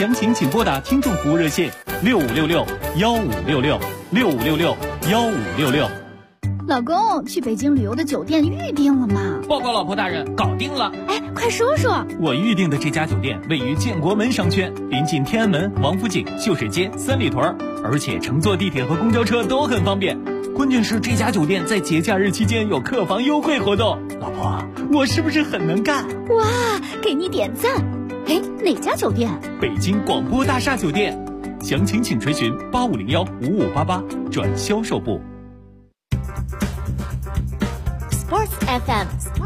详情请拨打听众服务热线6566-1566，6566-1566。 老公，去北京旅游的酒店预定了吗？ 报告老婆大人，搞定了。 哎，快说说。 我预定的这家酒店位于建国门商圈，临近天安门、王府井、秀水街、三里屯，而且乘坐地铁和公交车都很方便。关键是这家酒店在节假日期间有客房优惠活动。老婆，我是不是很能干？ 哇，给你点赞。哎，哪家酒店？ 北京广播大厦酒店。详情请垂询8501-5588转销售部。 Sports FM，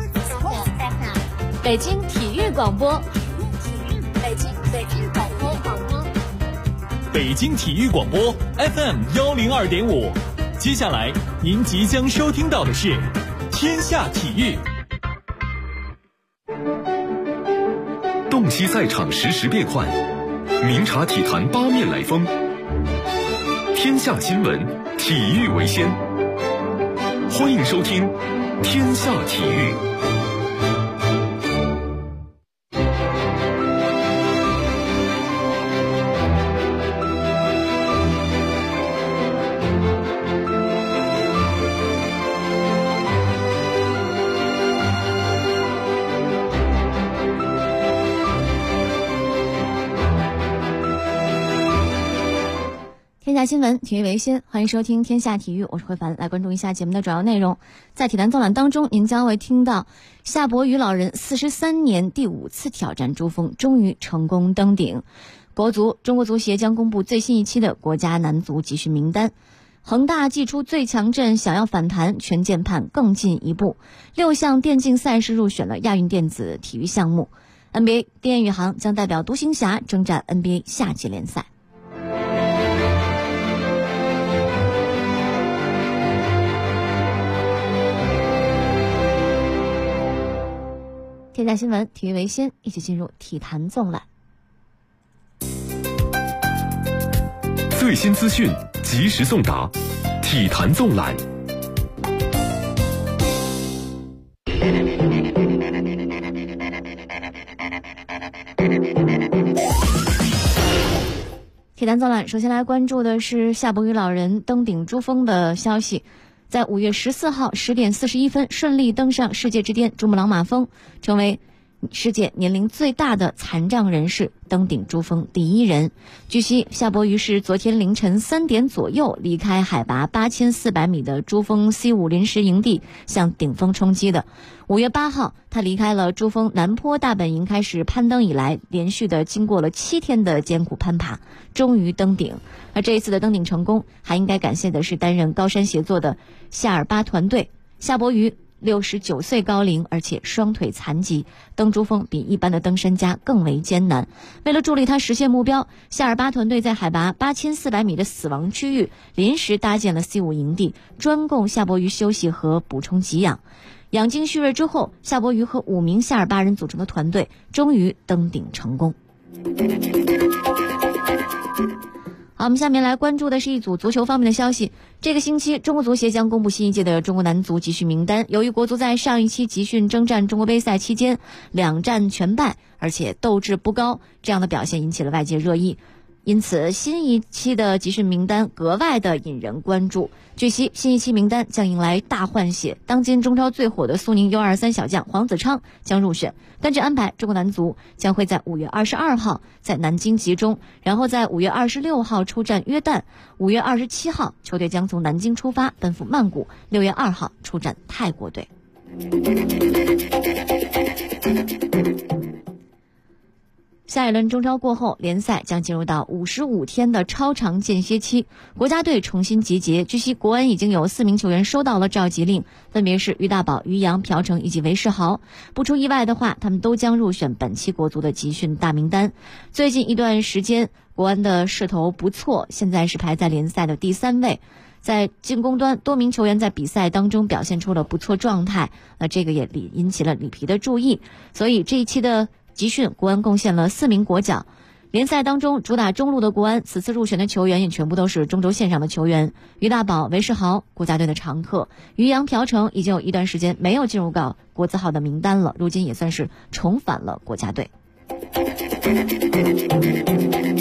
北京体育广播，北京广播， 北京体育广播 FM102.5。接下来您即将收听到的是天下体育。 洞悉赛场实时变幻，明察体坛八面来风。天下新闻，体育为先。欢迎收听天下体育。 天下新闻，体育为先，欢迎收听天下体育，我是慧凡。来关注一下节目的主要内容。在体坛纵览当中，您将会听到夏伯渝老人43年第5次挑战珠峰，终于成功登顶。中国足协将公布最新一期的国家男足集训名单。恒大祭出最强阵，想要反弹，权健盼更进一步。6项电竞赛事入选了亚运电子体育项目。NBA 丁宇航将代表独行侠征战 NBA 夏季联赛。天下新闻，体育为先，一起进入体坛纵览。 最新资讯，及时送达，体坛纵览。 体坛纵览，首先来关注的是夏伯渝老人登顶珠峰的消息。在5月14号10点41分顺利登上世界之巅珠穆朗玛峰，成为世界年龄最大的残障人士，登顶珠峰第1人。据悉，夏伯渝是昨天凌晨3点左右离开海拔8400米的珠峰 C5 临时营地，向顶峰冲击的。5月8号，他离开了珠峰南坡大本营，开始攀登以来，连续的经过了7天的艰苦攀爬，终于登顶。而这一次的登顶成功，还应该感谢的是担任高山协作的夏尔巴团队。夏伯渝69岁高龄，而且双腿残疾，登珠峰比一般的登山家更为艰难。为了助力他实现目标，夏尔巴团队在海拔8400米的死亡区域临时搭建了 C5 营地，专供夏伯渝休息和补充给养。养精蓄锐之后，夏伯渝和5名夏尔巴人组成的团队终于登顶成功。好，我们下面来关注的是一组足球方面的消息。这个星期，中国足协将公布新一届的中国男足集训名单。由于国足在上一期集训征战中国杯赛期间2战全败，而且斗志不高，这样的表现引起了外界热议。因此，新一期的集训名单格外的引人关注。据悉，新一期名单将迎来大换血，当今中超最火的苏宁 U23 小将黄子昌将入选。根据安排，中国男足将会在5月22号在南京集中，然后在5月26号出战约旦，5月27号球队将从南京出发奔赴曼谷，6月2号出战泰国队。下一轮中超过后，联赛将进入到55天的超长间歇期，国家队重新集结。据悉，国安已经有4名球员收到了召集令，分别是于大宝、于洋、朴成以及韦世豪。不出意外的话，他们都将入选本期国足的集训大名单。最近一段时间，国安的势头不错，现在是排在联赛的第3位。在进攻端，多名球员在比赛当中表现出了不错状态，这个也引起了里皮的注意。所以这一期的集训，国安贡献了4名国脚。联赛当中主打中路的国安，此次入选的球员也全部都是中轴线上的球员。于大宝、韦世豪，国家队的常客；于洋、朴成已经有一段时间没有进入到国字号的名单了，如今也算是重返了国家队。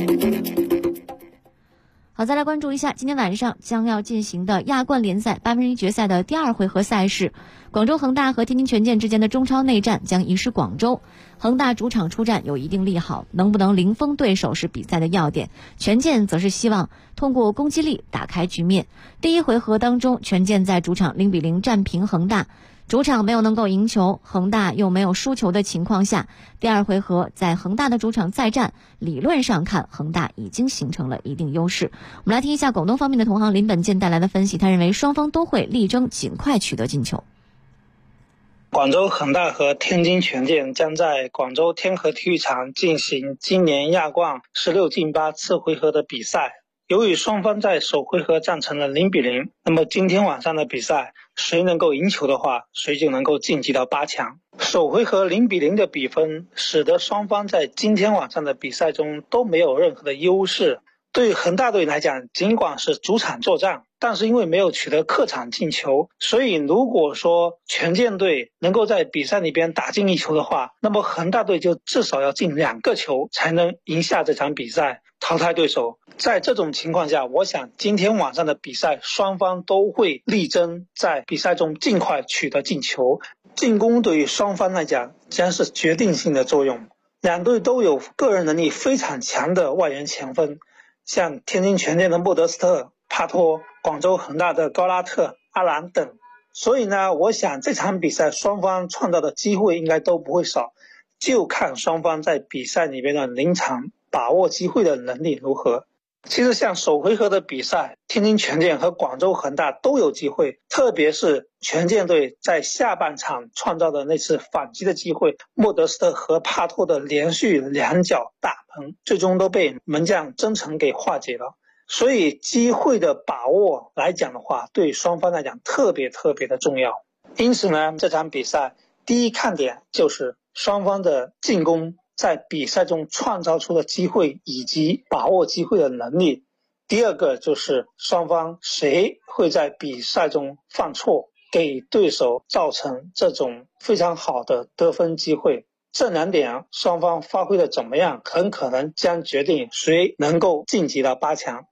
好，再来关注一下今天晚上将要进行的亚冠联赛1/8决赛的第2回合赛事，广州恒大和天津权健之间的中超内战将移师广州。恒大主场出战有一定利好，能不能零封对手是比赛的要点。权健则是希望通过攻击力打开局面。第1回合当中，权健在主场0-0战平恒大，主场没有能够赢球，恒大又没有输球的情况下，第2回合在恒大的主场再战，理论上看恒大已经形成了一定优势。我们来听一下广东方面的同行林本健带来的分析，他认为双方都会力争尽快取得进球。 广州恒大和天津权健将在广州天河体育场进行今年亚冠16进8次回合的比赛。由于双方在首回合战成了0-0，那么今天晚上的比赛，谁能够赢球的话，谁就能够晋级到8强。首回合0-0的比分，使得双方在今天晚上的比赛中都没有任何的优势。对于恒大队来讲，尽管是主场作战，但是因为没有取得客场进球，所以如果说权健队能够在比赛里边打进1球的话，那么恒大队就至少要进2个球才能赢下这场比赛，淘汰对手。在这种情况下，我想今天晚上的比赛双方都会力争在比赛中尽快取得进球。进攻对于双方来讲将是决定性的作用，两队都有个人能力非常强的外援前锋，像天津权健的莫德斯特、帕托，广州恒大的高拉特、阿兰等。所以呢，我想这场比赛双方创造的机会应该都不会少，就看双方在比赛里面的临场把握机会的能力如何。其实像首回合的比赛，天津权健和广州恒大都有机会，特别是权健队在下半场创造的那次反击的机会，莫德斯特和帕托的连续2脚大喷，最终都被门将曾诚给化解了。所以机会的把握来讲的话，对双方来讲特别的重要。因此呢，这场比赛第一看点就是双方的进攻在比赛中创造出的机会以及把握机会的能力。第二个就是双方谁会在比赛中犯错，给对手造成这种非常好的得分机会。这2点双方发挥的怎么样，很可能将决定谁能够晋级到8强。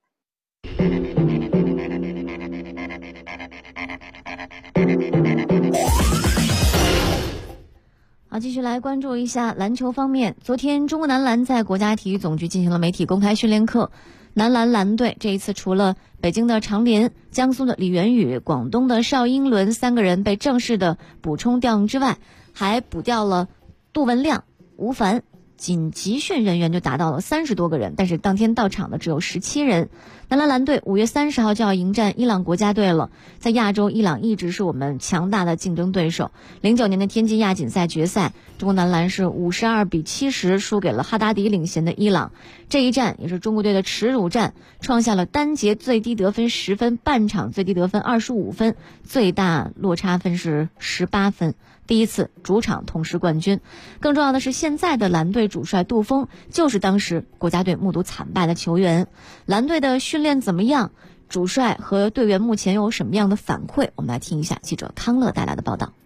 好，继续来关注一下篮球方面。昨天中国男篮在国家体育总局进行了媒体公开训练课，男篮蓝队这一次除了北京的常联、江苏的李元宇、广东的邵英伦3个人被正式的补充调用之外，还补调了杜文亮、吴凡，仅集训人员就达到了30多个人，但是当天到场的只有17人。男篮蓝队5月30号就要迎战伊朗国家队了，在亚洲，伊朗一直是我们强大的竞争对手。09年的天津亚锦赛决赛，中国男篮是52-70输给了哈达迪领衔的伊朗，这一战也是中国队的耻辱战，创下了单节最低得分10分，半场最低得分25分，最大落差分是18分。第一次主场痛失冠军。更重要的是，现在的蓝队主帅杜峰就是当时国家队目睹惨败的球员。蓝队的训练怎么样？主帅和队员目前有什么样的反馈？我们来听一下记者康乐带来的报道。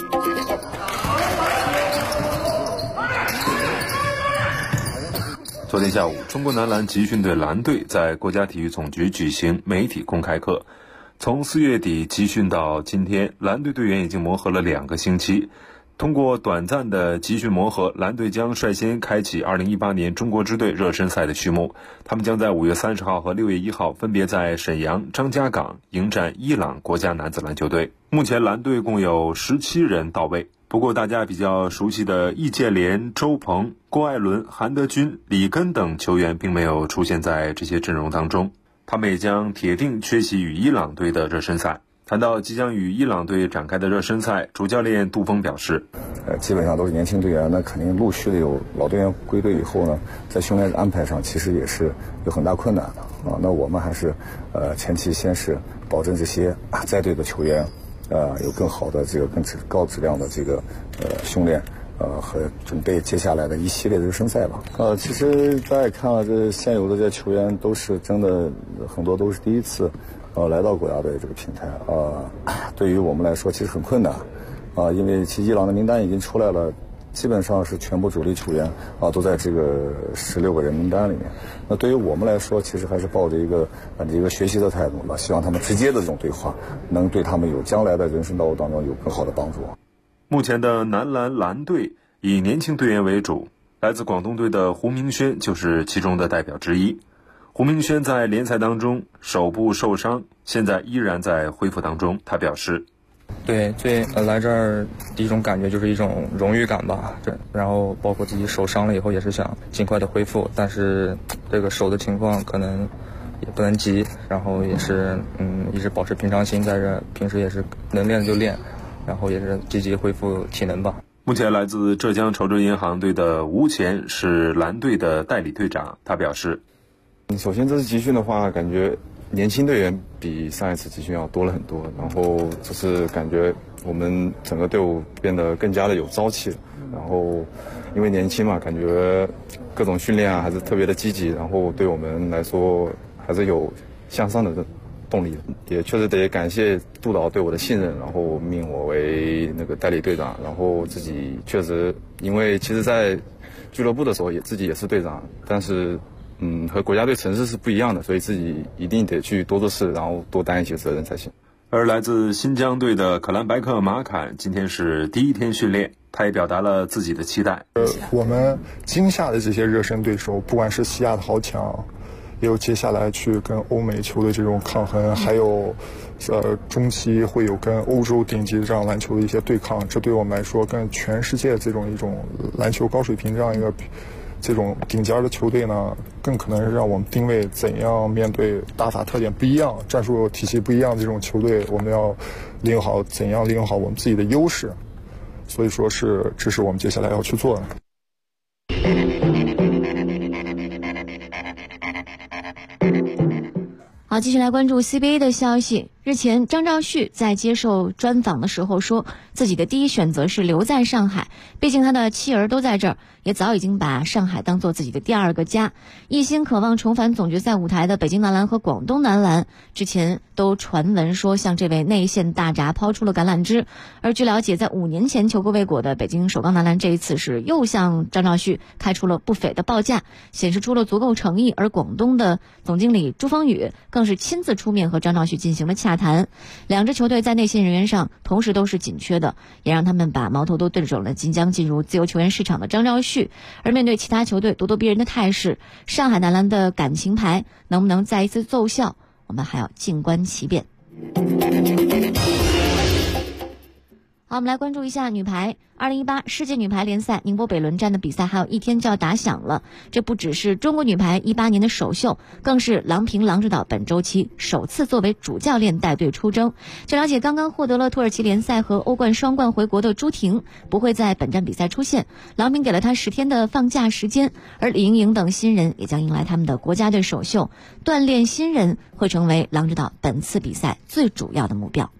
昨天下午，中国男篮集训队蓝队在国家体育总局举行媒体公开课。从4月底集训到今天，蓝队队员已经磨合了2个星期。通过短暂的集训磨合，蓝队将率先开启2018年中国之队热身赛的序幕。他们将在5月30号和6月1号分别在沈阳、张家港迎战伊朗国家男子篮球队。目前蓝队共有17人到位，不过大家比较熟悉的易建联、周鹏、郭艾伦、韩德君、李根等球员并没有出现在这些阵容当中，他们也将铁定缺席与伊朗队的热身赛。谈到即将与伊朗队展开的热身赛，主教练杜峰表示， 基本上都是年轻队员，那肯定陆续的有老队员归队以后呢，在训练安排上其实也是有很大困难的啊。那我们还是前期先是保证这些在队的球员有更好的这个更高质量的这个训练和准备接下来的一系列的热身赛吧。其实大家看了这现有的这些球员都是真的很多都是第一次来到国家队这个平台对于我们来说其实很困难因为其实伊朗的名单已经出来了， 基本上是全部主力球员都在这个16个人名单里面。那对于我们来说，其实还是抱着一个学习的态度吧，希望他们直接的这种对话能对他们有将来的人生道路当中有更好的帮助。 目前的男篮蓝队以年轻队员为主，来自广东队的胡明轩就是其中的代表之一。胡明轩在联赛当中手部受伤，现在依然在恢复当中。他表示， 对，来这儿第一种感觉就是一种荣誉感吧，对，然后包括自己手伤了以后也是想尽快的恢复，但是这个手的情况可能也不能急，然后也是一直保持平常心在这，平时也是能练就练，然后也是积极恢复体能吧。 目前来自浙江稠州银行队的吴前是蓝队的代理队长，他表示， 首先这次集训的话，感觉年轻队员比上一次集训要多了很多，然后这次感觉我们整个队伍变得更加的有朝气了，然后因为年轻嘛，感觉各种训练还是特别的积极，然后对我们来说还是有向上的动力，也确实得感谢督导对我的信任，然后命我为那个代理队长，然后自己确实因为其实在俱乐部的时候自己也是队长，但是和国家队城市是不一样的，所以自己一定得去多做事，然后多担一些责任才行。 而来自新疆队的可兰白克马坎今天是第一天训练，他也表达了自己的期待。 我们今夏的这些热身对手，不管是西亚的豪强，也有接下来去跟欧美球的这种抗衡，还有中期会有跟欧洲顶级这样篮球的一些对抗，这对我们来说跟全世界这种一种篮球高水平这样一个这种顶尖的球队呢，更可能是让我们定位怎样面对打法特点不一样、战术体系不一样的这种球队，我们要怎样利用好我们自己的优势。所以说这是我们接下来要去做的。 好，继续来关注 CBA 的消息。日前，张兆旭在接受专访的时候说，自己的第一选择是留在上海，毕竟他的妻儿都在这儿，也早已经把上海当做自己的第二个家。一心渴望重返总决赛舞台的北京男篮和广东男篮，之前都传闻说向这位内线大闸抛出了橄榄枝。而据了解，在5年前求过未果的北京首钢男篮，这一次是又向张兆旭开出了不菲的报价，显示出了足够诚意。而广东的总经理朱芳雨更是亲自出面和张兆旭进行了洽谈，两支球队在内线人员上同时都是紧缺的，也让他们把矛头都对准了即将进入自由球员市场的张兆旭。而面对其他球队咄咄逼人的态势，上海男篮的感情牌能不能再一次奏效，我们还要静观其变。好，我们来关注一下女排2018世界女排联赛宁波北仑站的比赛还有一天就要打响了。这不只是中国女排18年的首秀，更是郎平郎指导本周期首次作为主教练带队出征。据了解，刚刚获得了土耳其联赛和欧冠双冠回国的朱婷不会在本站比赛出现，郎平给了她10天的放假时间，而李盈莹等新人也将迎来他们的国家队首秀。锻炼新人会成为郎指导本次比赛最主要的目标。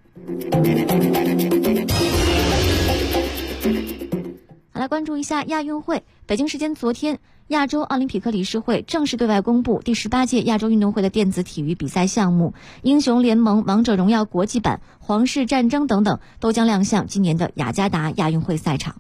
好，来关注一下亚运会。北京时间昨天，亚洲奥林匹克理事会正式对外公布第18届亚洲运动会的电子体育比赛项目，英雄联盟、王者荣耀国际版、皇室战争等等都将亮相今年的雅加达亚运会赛场。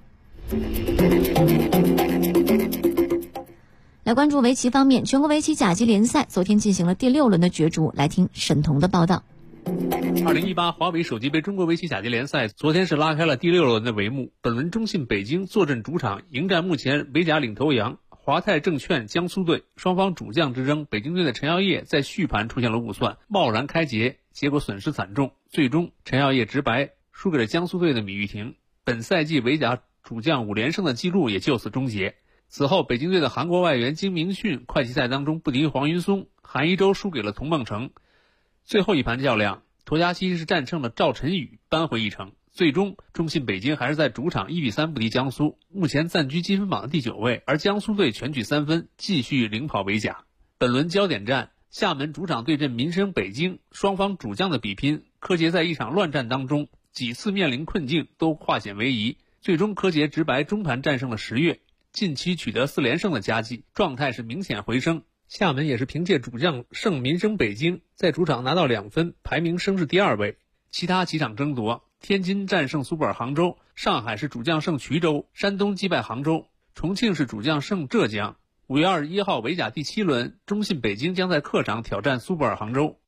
来关注围棋方面，全国围棋甲级联赛昨天进行了第6轮的角逐，来听沈彤的报道。 2018华为手机杯中国围棋甲级联赛昨天是拉开了第6轮的帷幕。本轮中信北京坐镇主场迎战目前围甲领头羊华泰证券江苏队，双方主将之争，北京队的陈耀烨在续盘出现了误算，贸然开节，结果损失惨重，最终陈耀烨直白输给了江苏队的米玉婷，本赛季围甲主将5连胜的记录也就此终结。此后北京队的韩国外援金明训快棋赛当中不敌黄云松，韩一舟输给了童梦成。最后一盘较量，沱嘉期是战胜了赵晨宇，扳回一城。最终中信北京还是在主场1-3不敌江苏，目前暂居积分榜的第9位，而江苏队全取3分，继续领跑围甲。本轮焦点战，厦门主场对阵民生北京，双方主将的比拼，柯洁在一场乱战当中几次面临困境都化险为夷，最终柯洁直白中盘战胜了10月，近期取得4连胜的佳绩，状态是明显回升。厦门也是凭借主将胜民生北京，在主场拿到2分，排名升至第2位。其他几场争夺， 天津战胜苏泊尔杭州，上海是主将胜衢州，山东击败杭州，重庆是主将胜浙江。5月21号维甲第7轮，中信北京将在客场挑战苏泊尔杭州。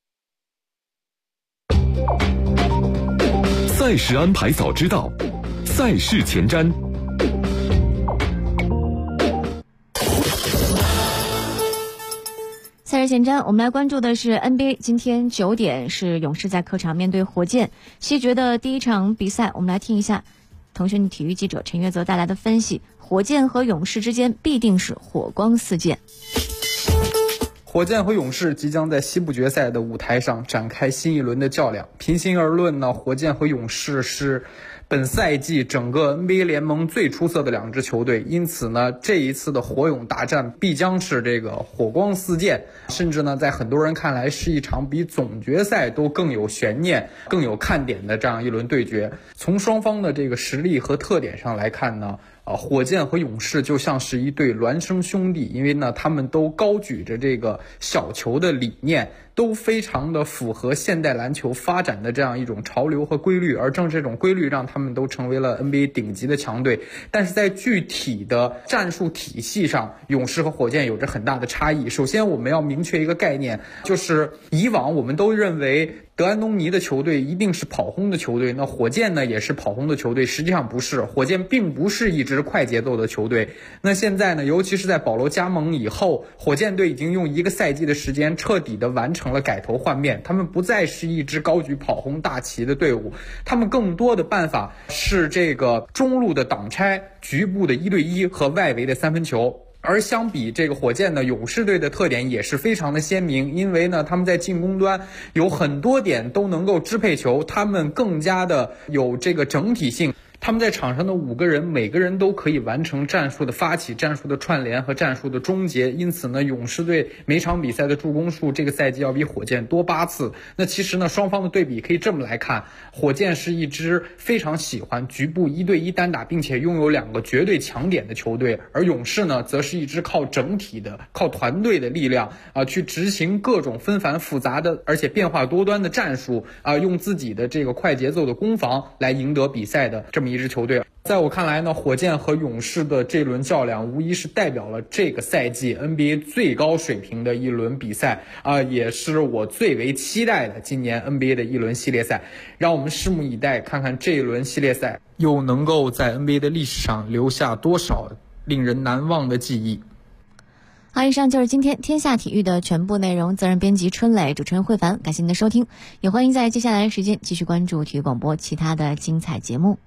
赛事安排早知道，赛事前瞻。 赛事前瞻，我们来关注的是 NBA。今天9点是勇士在客场面对火箭，西决的第一场比赛。我们来听一下腾讯体育记者陈月泽带来的分析。火箭和勇士之间必定是火光四溅。 火箭和勇士即将在西部决赛的舞台上展开新一轮的较量。平心而论呢，火箭和勇士是本赛季整个 NBA 联盟最出色的两支球队，因此呢，这一次的火勇大战必将是这个火光四溅，甚至呢，在很多人看来是一场比总决赛都更有悬念、更有看点的这样一轮对决。从双方的这个实力和特点上来看呢，火箭和勇士就像是一对孪生兄弟，因为呢，他们都高举着这个小球的理念，都非常的符合现代篮球发展的这样一种潮流和规律，而正这种规律让他们都成为了 NBA 顶级的强队。但是在具体的战术体系上，勇士和火箭有着很大的差异。首先我们要明确一个概念，就是以往我们都认为德安东尼的球队一定是跑轰的球队，那火箭呢也是跑轰的球队，实际上不是，火箭并不是一支快节奏的球队。那现在呢，尤其是在保罗加盟以后，火箭队已经用1个赛季的时间彻底的完成了改头换面，他们不再是一支高举跑轰大旗的队伍，他们更多的办法是这个中路的挡拆、局部的1对1和外围的3分球。而相比这个火箭呢，勇士队的特点也是非常的鲜明，因为呢他们在进攻端有很多点都能够支配球，他们更加的有这个整体性。他们在场上的5个人，每个人都可以完成战术的发起、战术的串联和战术的终结。因此呢，勇士队每场比赛的助攻数这个赛季要比火箭多8次。那其实呢，双方的对比可以这么来看，火箭是一支非常喜欢局部1对1单打，并且拥有2个绝对强点的球队，而勇士呢，则是一支靠整体的、靠团队的力量去执行各种纷繁复杂的而且变化多端的战术用自己的这个快节奏的攻防来赢得比赛的这么一支球队。在我看来呢，火箭和勇士的这轮较量无疑是代表了这个赛季 NBA 最高水平的一轮比赛也是我最为期待的今年 NBA 的一轮系列赛。让我们拭目以待，看看这一轮系列赛又能够在 NBA 的历史上留下多少令人难忘的记忆。 好，以上就是今天天下体育的全部内容。责任编辑春磊，主持人慧凡，感谢您的收听，也欢迎在接下来的时间继续关注体育广播其他的精彩节目。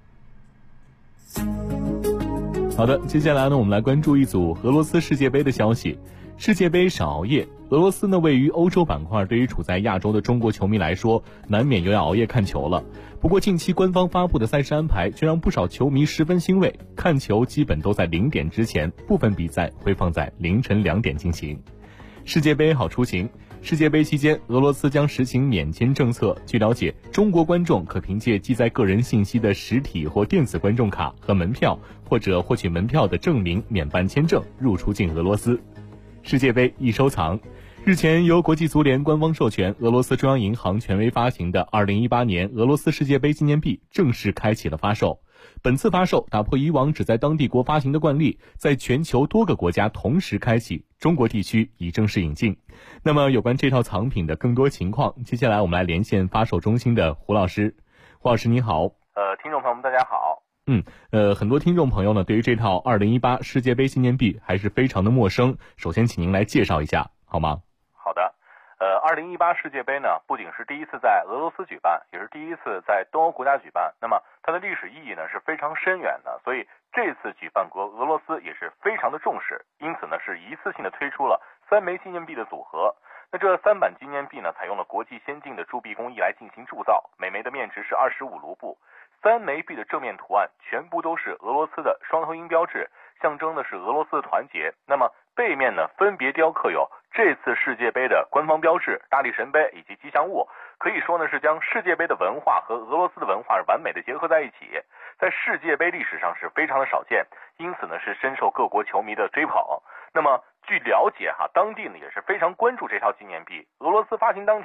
好的，接下来呢，我们来关注一组俄罗斯世界杯的消息。世界杯少熬夜，俄罗斯呢位于欧洲板块，对于处在亚洲的中国球迷来说，难免又要熬夜看球了。不过近期官方发布的赛事安排却让不少球迷十分欣慰，看球基本都在0点之前，部分比赛会放在凌晨2点进行。世界杯好出行。世界杯期间，俄罗斯将实行免签政策。据了解，中国观众可凭借记载个人信息的实体或电子观众卡和门票，或者获取门票的证明免办签证入出境俄罗斯。世界杯易收藏。日前，由国际足联官方授权，俄罗斯中央银行权威发行的2018年俄罗斯世界杯纪念币正式开启了发售。本次发售打破以往只在当地国发行的惯例，在全球多个国家同时开启，中国地区已正式引进。那么有关这套藏品的更多情况，接下来我们来连线发售中心的胡老师。胡老师你好。 听众朋友们大家好。 很多听众朋友呢对于这套2018世界杯纪念币还是非常的陌生，首先请您来介绍一下好吗？ 好的。2018世界杯呢，不仅是第一次在俄罗斯举办，也是第一次在东欧国家举办。那么它的历史意义呢是非常深远的，所以这次举办国俄罗斯也是非常的重视，因此呢是一次性的推出了3枚纪念币的组合。那这3版纪念币呢，采用了国际先进的铸币工艺来进行铸造，每枚的面值是25卢布。3枚币的正面图案全部都是俄罗斯的双头鹰标志，象征的是俄罗斯的团结。那么背面呢，分别雕刻有这次世界杯的官方标志、大力神杯以及吉祥物，可以说呢是将世界杯的文化和俄罗斯的文化完美的结合在一起，在世界杯历史上是非常的少见，因此呢是深受各国球迷的追捧。那么据了解当地呢也是非常关注这套纪念币。俄罗斯发行当天，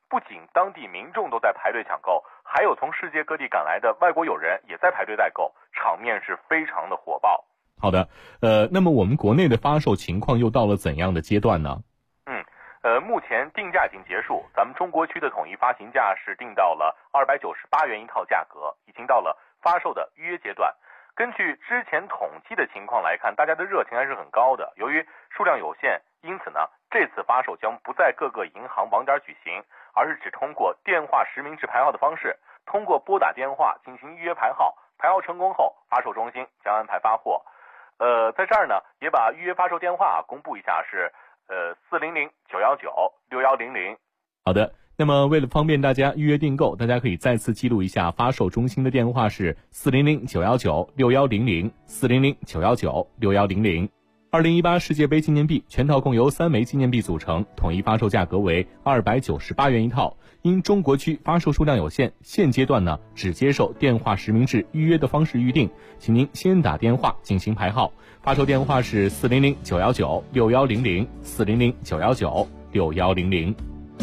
不仅当地民众都在排队抢购，还有从世界各地赶来的外国友人也在排队代购，场面是非常的火爆。 好的，那么我们国内的发售情况又到了怎样的阶段呢？ 目前定价已经结束，咱们中国区的统一发行价是定到了298元一套价格，已经到了发售的预约阶段。根据之前统计的情况来看，大家的热情还是很高的。由于数量有限，因此呢，这次发售将不在各个银行网点举行，而是只通过电话实名制排号的方式，通过拨打电话进行预约排号，排号成功后，发售中心将安排发货。在这儿呢，也把预约发售电话公布一下，是400-919-6100。 好的，那么为了方便大家预约订购，大家可以再次记录一下发售中心的电话是400-919-6100 400-919-6100。2018世界杯纪念币全套共由3枚纪念币组成，统一发售价格为298元一套。因中国区发售数量有限，现阶段呢只接受电话实名制预约的方式预定，请您先打电话进行排号。发售电话是400-919-6100 400-919-6100。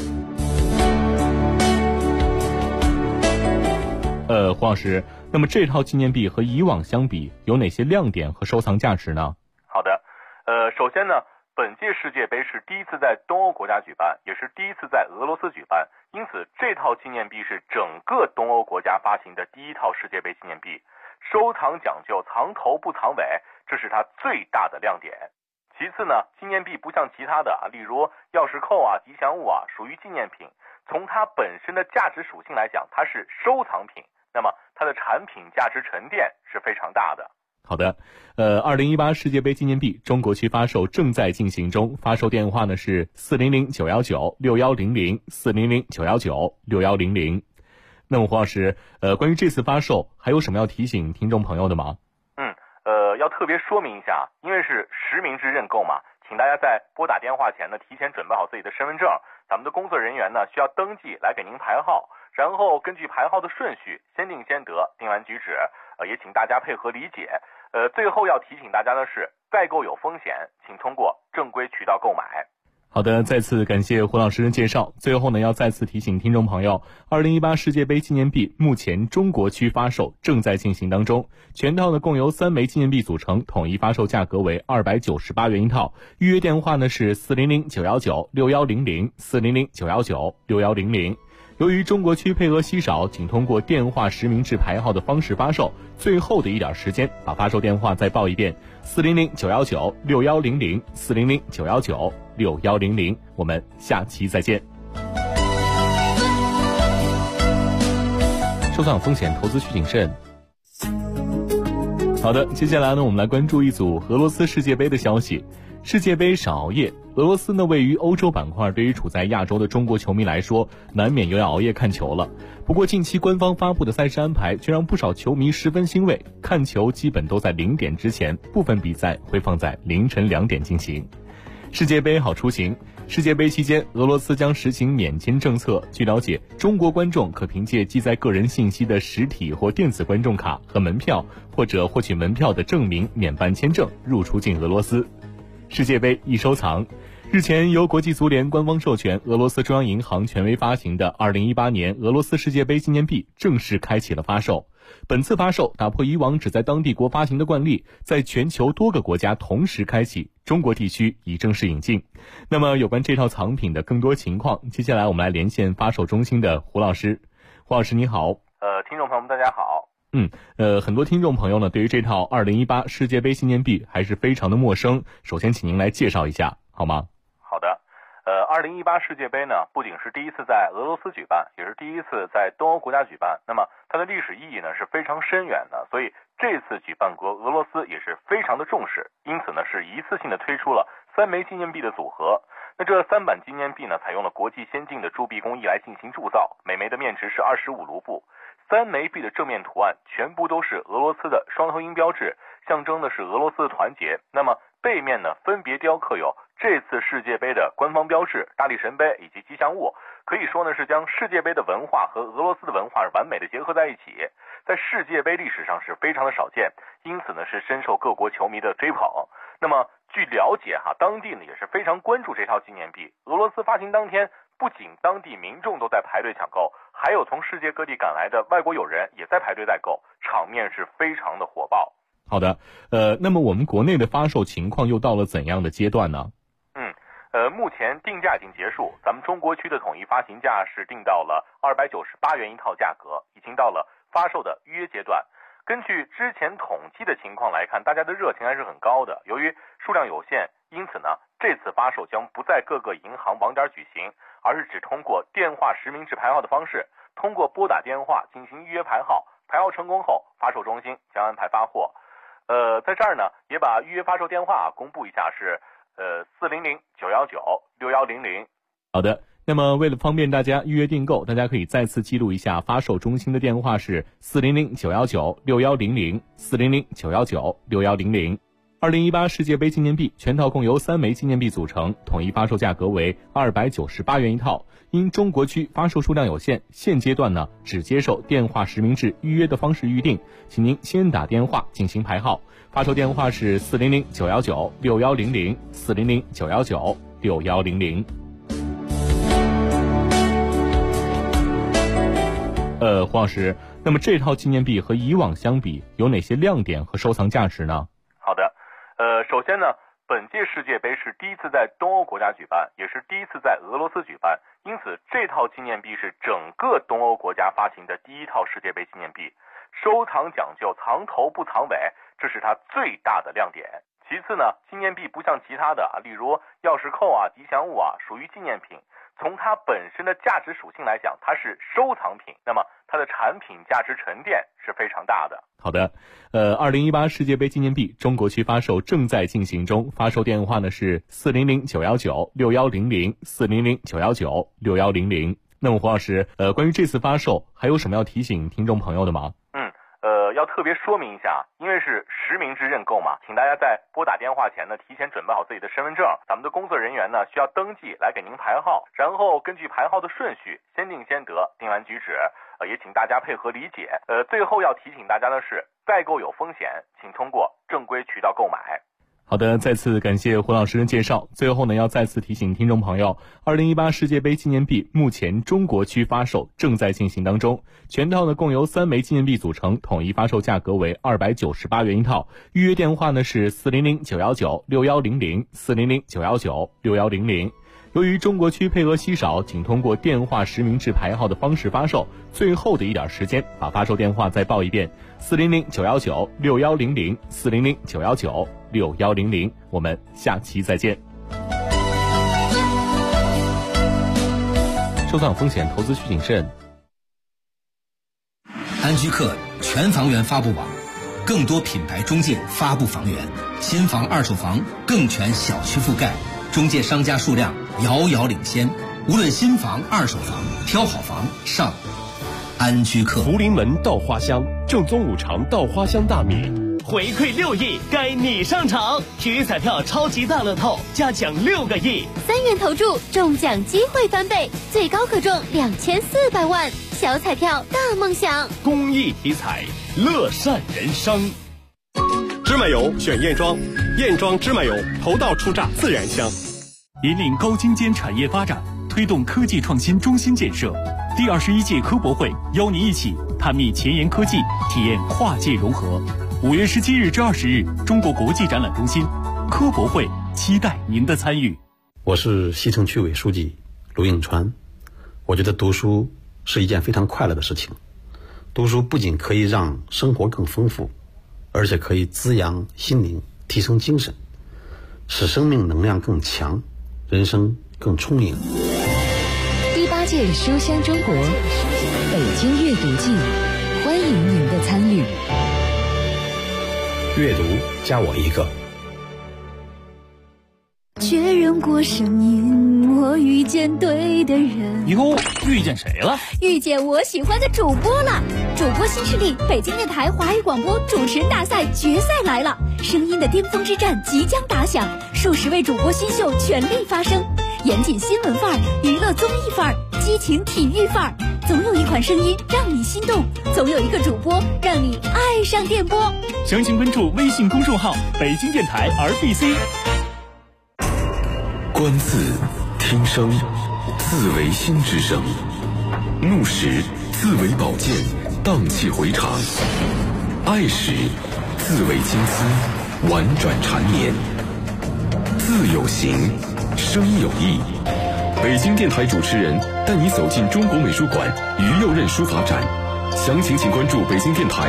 黄老师，那么这套纪念币和以往相比有哪些亮点和收藏价值呢？ 好的，首先呢，本届世界杯是第一次在东欧国家举办，也是第一次在俄罗斯举办，因此这套纪念币是整个东欧国家发行的第一套世界杯纪念币，收藏讲究藏头不藏尾，这是它最大的亮点。其次呢，纪念币不像其他的例如钥匙扣啊、吉祥物啊，属于纪念品，从它本身的价值属性来讲，它是收藏品，那么它的产品价值沉淀是非常大的。 好的，2018世界杯纪念币中国区发售正在进行中，发售电话呢是400-919-6100 400-919-6100。那么黄老师，关于这次发售还有什么要提醒听众朋友的吗？ 要特别说明一下，因为是实名制认购嘛，请大家在拨打电话前呢，提前准备好自己的身份证，咱们的工作人员呢需要登记来给您排号，然后根据排号的顺序先定先得，定完举止，也请大家配合理解。最后要提醒大家的是，代购有风险，请通过正规渠道购买。 好的，再次感谢胡老师的介绍。最后呢，要再次提醒听众朋友，2018世界杯纪念币目前中国区发售正在进行当中，全套呢共由3枚纪念币组成，统一发售价格为298元一套。预约电话呢是400-919-6100 400-919-6100。由于中国区配额稀少，请通过电话实名制排号的方式发售。最后的一点时间，把发售电话再报一遍：400-919-6100 400-919-6100。我们下期再见。收藏风险，投资需谨慎。好的，接下来呢，我们来关注一组俄罗斯世界杯的消息。世界杯少熬夜，俄罗斯呢位于欧洲板块，对于处在亚洲的中国球迷来说，难免又要熬夜看球了。不过近期官方发布的赛事安排却让不少球迷十分欣慰，看球基本都在0点之前，部分比赛会放在凌晨2点进行。世界杯好出行。世界杯期间，俄罗斯将实行免签政策。据了解，中国观众可凭借记载个人信息的实体或电子观众卡和门票，或者获取门票的证明免办签证入出境俄罗斯。世界杯易收藏。日前，由国际足联官方授权，俄罗斯中央银行权威发行的2018年俄罗斯世界杯纪念币正式开启了发售。本次发售打破以往只在当地国发行的惯例，在全球多个国家同时开启，中国地区已正式引进。那么有关这套藏品的更多情况，接下来我们来连线发售中心的胡老师。胡老师你好。 听众朋友们大家好。 很多听众朋友呢，对于这套2018世界杯纪念币还是非常的陌生。首先，请您来介绍一下，好吗？ 好的。2018世界杯呢，不仅是第一次在俄罗斯举办，也是第一次在东欧国家举办。那么它的历史意义呢是非常深远的，所以这次举办国俄罗斯也是非常的重视，因此呢是一次性的推出了3枚纪念币的组合。那这3版纪念币呢，采用了国际先进的铸币工艺来进行铸造，每枚的面值是25卢布。3枚币的正面图案全部都是俄罗斯的双头鹰标志，象征的是俄罗斯的团结。那么背面呢，分别雕刻有这次世界杯的官方标志、大力神杯以及吉祥物，可以说呢是将世界杯的文化和俄罗斯的文化完美的结合在一起，在世界杯历史上是非常的少见，因此呢是深受各国球迷的追捧。那么据了解当地呢也是非常关注这套纪念币。俄罗斯发行当天，不仅当地民众都在排队抢购，还有从世界各地赶来的外国友人也在排队代购，场面是非常的火爆。 好的，那么我们国内的发售情况又到了怎样的阶段呢？ 目前定价已经结束，咱们中国区的统一发行价是定到了298元一套价格，已经到了发售的预约阶段。根据之前统计的情况来看，大家的热情还是很高的。由于数量有限，因此呢，这次发售将不在各个银行网点举行，而是只通过电话实名制排号的方式，通过拨打电话进行预约排号，排号成功后，发售中心将安排发货。在这儿呢，也把预约发售电话公布一下，是400-919-6100。 好的，那么为了方便大家预约订购，大家可以再次记录一下发售中心的电话是400-919-6100 400-919-6100。2018世界杯纪念币全套共由3枚纪念币组成，统一发售价格为298元一套。因中国区发售数量有限，现阶段呢只接受电话实名制预约的方式预定，请您先打电话进行排号。发售电话是400-919-6100 400-919-6100。黄老师，那么这套纪念币和以往相比，有哪些亮点和收藏价值呢？ 好的，首先呢，本届世界杯是第一次在东欧国家举办，也是第一次在俄罗斯举办，因此这套纪念币是整个东欧国家发行的第一套世界杯纪念币，收藏讲究藏头不藏尾，这是它最大的亮点。其次呢，纪念币不像其他的例如钥匙扣吉祥物属于纪念品，从它本身的价值属性来讲，它是收藏品，那么它的产品价值沉淀是非常大的。 好的，2018世界杯纪念币中国区发售正在进行中，发售电话呢是400-919-6100 400-919-6100。那么黄老师，关于这次发售还有什么要提醒听众朋友的吗？ 要特别说明一下，因为是实名制认购嘛，请大家在拨打电话前呢，提前准备好自己的身份证，咱们的工作人员呢需要登记来给您排号，然后根据排号的顺序，先定先得，定完举止，也请大家配合理解。最后要提醒大家的是，代购有风险，请通过正规渠道购买。 好的，再次感谢胡老师的介绍。最后呢，要再次提醒听众朋友，2018世界杯纪念币目前中国区发售正在进行当中，全套呢共由3枚纪念币组成，统一发售价格为298元一套。预约电话呢是400-919-6100 400-919-6100。由于中国区配额稀少，仅通过电话实名制排号的方式发售，最后的一点时间，把发售电话再报一遍：400-919-6100 400-919-6100。我们下期再见。收藏风险，投资需谨慎。 安居客全房源发布网，更多品牌中介发布房源，新房二手房更全小区覆盖，中介商家数量遥遥领先，无论新房二手房，挑好房上安居客。 福临门稻花香，正宗五常稻花香大米， 回馈6亿，该你上场！体育彩票超级大乐透，加奖6个亿 ，3元投注，中奖机会翻倍，最高可中2400万，小彩票大梦想。 公益体彩，乐善人生。芝麻油选燕庄，燕庄芝麻油头道出榨自然香。 引领高精尖产业发展，推动科技创新中心建设。第21届科博会邀您一起探秘前沿科技，体验跨界融合。5月17日至20日，中国国际展览中心科博会，期待您的参与。 我是西城区委书记卢应川。我觉得读书是一件非常快乐的事情。读书不仅可以让生活更丰富，而且可以滋养心灵，提升精神，使生命能量更强，人生更充盈。 第8届书香中国北京阅读季，欢迎您的参与。 阅读加我一个。 确认过声音，我遇见对的人。 哟，遇见谁了？ 遇见我喜欢的主播了。主播新势力，北京电台华语广播主持人大赛决赛来了，声音的巅峰之战即将打响，数十位主播新秀全力发声，严谨新闻范儿，娱乐综艺范儿，激情体育范儿，总有一款声音让你心动，总有一个主播让你爱上电波。 详情关注微信公众号北京电台 RBC。 观字，听声，字为心之声；怒时，字为宝剑，荡气回肠；爱时，字为金丝，婉转缠绵。字有形，声有意。北京电台主持人带你走进中国美术馆于右任书法展，详情请关注北京电台